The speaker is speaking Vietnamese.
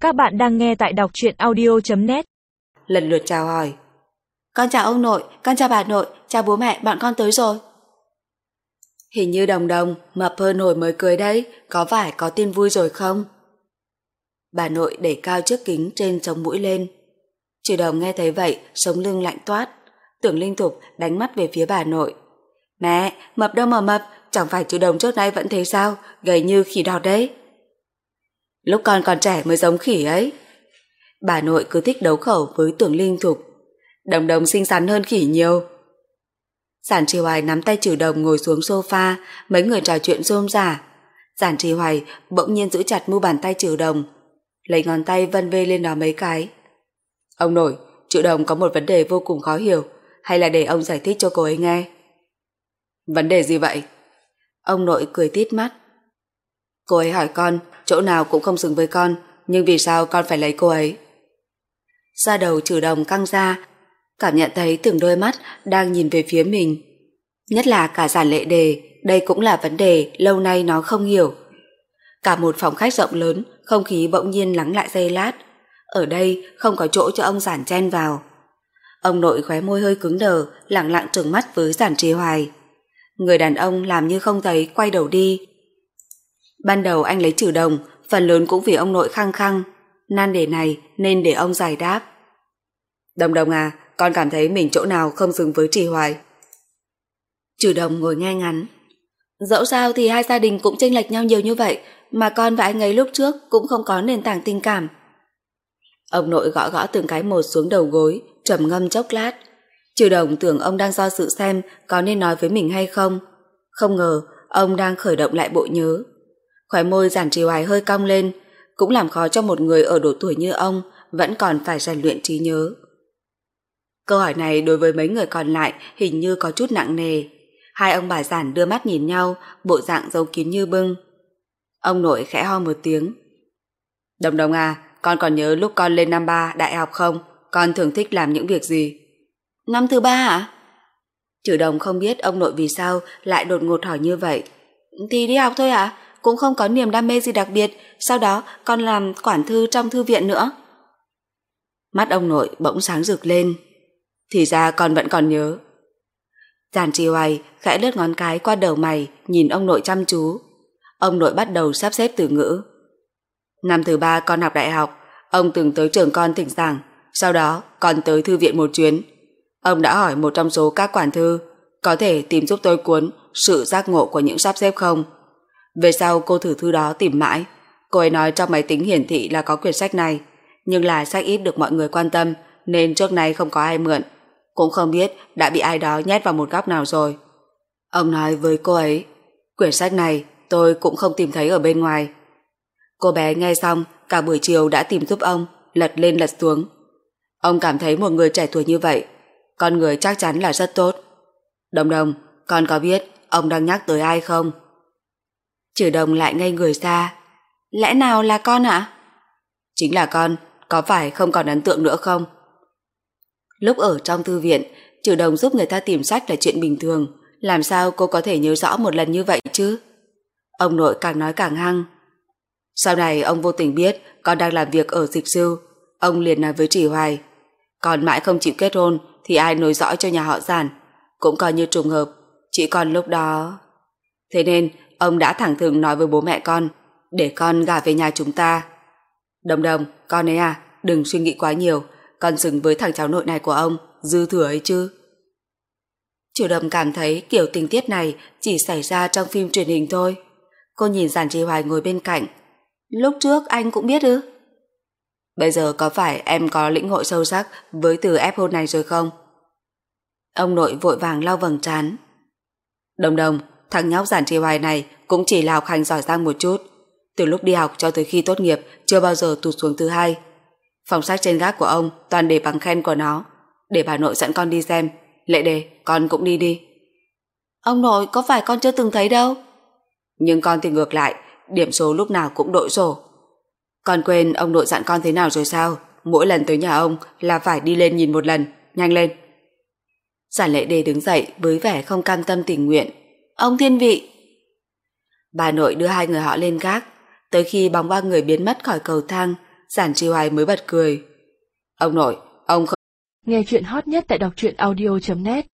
Các bạn đang nghe tại đọc truyện audio.net. Lần lượt chào hỏi. Con chào ông nội, con chào bà nội, chào bố mẹ, bọn con tới rồi. Hình như Đồng Đồng mập hơn hồi mới cưới đấy, có phải có tin vui rồi không? Bà nội đẩy cao chiếc kính trên chống mũi lên. Trừ Đồng nghe thấy vậy, sống lưng lạnh toát. Tưởng Linh Thục đánh mắt về phía bà nội. Mẹ, mập đâu mà mập, chẳng phải Trừ Đồng trước nay vẫn thế sao, gầy như khỉ đọt đấy. Lúc con còn trẻ mới giống khỉ ấy. Bà nội cứ thích đấu khẩu với Tưởng Linh Thục. Đồng Đồng xinh xắn hơn khỉ nhiều. Giản Trì Hoài nắm tay Trừ Đồng ngồi xuống sofa, mấy người trò chuyện rôm rả. Giản Trì Hoài bỗng nhiên giữ chặt mu bàn tay Trừ Đồng, lấy ngón tay vân vê lên đó mấy cái. Ông nội, Trừ Đồng có một vấn đề vô cùng khó hiểu, hay là để ông giải thích cho cô ấy nghe? Vấn đề gì vậy? Ông nội cười tít mắt. Cô ấy hỏi con, chỗ nào cũng không xứng với con, nhưng vì sao con phải lấy cô ấy? Da đầu Trừ Đồng căng ra, cảm nhận thấy từng đôi mắt đang nhìn về phía mình. Nhất là cả Giản Lệ Đề, đây cũng là vấn đề lâu nay nó không hiểu. Cả một phòng khách rộng lớn, không khí bỗng nhiên lắng lại giây lát. Ở đây không có chỗ cho ông Giản chen vào. Ông nội khóe môi hơi cứng đờ, lẳng lặng trừng mắt với Giản Trì Hoài. Người đàn ông làm như không thấy, quay đầu đi. Ban đầu anh lấy Trừ Đồng, phần lớn cũng vì ông nội khăng khăng. Nan đề này nên để ông giải đáp. Đồng Đồng à, con cảm thấy mình chỗ nào không xứng với Trì Hoài? Trừ Đồng ngồi nghe ngắn. Dẫu sao thì hai gia đình cũng chênh lệch nhau nhiều như vậy, mà con và anh ấy lúc trước cũng không có nền tảng tình cảm. Ông nội gõ gõ từng cái một xuống đầu gối, trầm ngâm chốc lát. Trừ Đồng tưởng ông đang do dự xem có nên nói với mình hay không. Không ngờ ông đang khởi động lại bộ nhớ. Khóe môi Giản Trì Hoài hơi cong lên, cũng làm khó cho một người ở độ tuổi như ông vẫn còn phải rèn luyện trí nhớ. Câu hỏi này đối với mấy người còn lại hình như có chút nặng nề. Hai ông bà Giản đưa mắt nhìn nhau, bộ dạng giấu kín như bưng. Ông nội khẽ ho một tiếng. Đồng Đồng à, con còn nhớ lúc con lên năm 3 đại học không? Con thường thích làm những việc gì? Năm thứ 3 ạ? Trừ Đồng không biết ông nội vì sao lại đột ngột hỏi như vậy. Thì đi học thôi ạ, cũng không có niềm đam mê gì đặc biệt. Sau đó con làm quản thư trong thư viện nữa. Mắt ông nội bỗng sáng rực lên. Thì ra con vẫn còn nhớ. Giản Trì Hoài khẽ lướt ngón cái qua đầu mày, nhìn ông nội chăm chú. Ông nội bắt đầu sắp xếp từ ngữ. Năm thứ 3 con học đại học, ông từng tới trường con thỉnh giảng. Sau đó con tới thư viện một chuyến. Ông đã hỏi một trong số các quản thư, có thể tìm giúp tôi cuốn Sự giác ngộ của những sắp xếp không? Về sau cô thử thư đó tìm mãi. Cô ấy nói trong máy tính hiển thị là có quyển sách này, nhưng là sách ít được mọi người quan tâm nên trước nay không có ai mượn. Cũng không biết đã bị ai đó nhét vào một góc nào rồi. Ông nói với cô ấy, quyển sách này tôi cũng không tìm thấy ở bên ngoài. Cô bé nghe xong cả buổi chiều đã tìm giúp ông, lật lên lật xuống. Ông cảm thấy một người trẻ tuổi như vậy, con người chắc chắn là rất tốt. Đồng Đồng, con có biết ông đang nhắc tới ai không? Trừ Đồng lại ngây người ra. Lẽ nào là con ạ? Chính là con, có phải không còn ấn tượng nữa không? Lúc ở trong thư viện, Trừ Đồng giúp người ta tìm sách là chuyện bình thường, làm sao cô có thể nhớ rõ một lần như vậy chứ? Ông nội càng nói càng hăng. Sau này ông vô tình biết con đang làm việc ở Dịch Sư, ông liền nói với Trì Hoài, con mãi không chịu kết hôn thì ai nối dõi cho nhà họ Giản, cũng coi như trùng hợp, chị con lúc đó. Thế nên ông đã thẳng thừng nói với bố mẹ con, để con gả về nhà chúng ta. Đồng Đồng, con ấy à, đừng suy nghĩ quá nhiều, con xứng với thằng cháu nội này của ông, dư thừa ấy chứ. Trừ Đồng cảm thấy kiểu tình tiết này chỉ xảy ra trong phim truyền hình thôi. Cô nhìn Giản Trì Hoài ngồi bên cạnh. Lúc trước anh cũng biết ư? Bây giờ có phải em có lĩnh hội sâu sắc với từ ép hôn này rồi không? Ông nội vội vàng lau vầng trán. Đồng Đồng, thằng nhóc Giản Trì Hoài này cũng chỉ là học hành giỏi giang một chút. Từ lúc đi học cho tới khi tốt nghiệp chưa bao giờ tụt xuống thứ 2. Phòng sách trên gác của ông toàn để bằng khen của nó. Để bà nội dẫn con đi xem. Lệ Đề, con cũng đi đi. Ông nội, có phải con chưa từng thấy đâu. Nhưng con thì ngược lại, điểm số lúc nào cũng đội sổ. Con quên ông nội dặn con thế nào rồi sao? Mỗi lần tới nhà ông là phải đi lên nhìn một lần. Nhanh lên. Giản Lệ Đề đứng dậy với vẻ không cam tâm tình nguyện. Ông thiên vị. Bà nội đưa hai người họ lên gác. Tới khi bóng ba người biến mất khỏi cầu thang, Giản Chi Hoài mới bật cười. Ông nội, ông không... Nghe chuyện hot nhất tại đọc truyện audio.net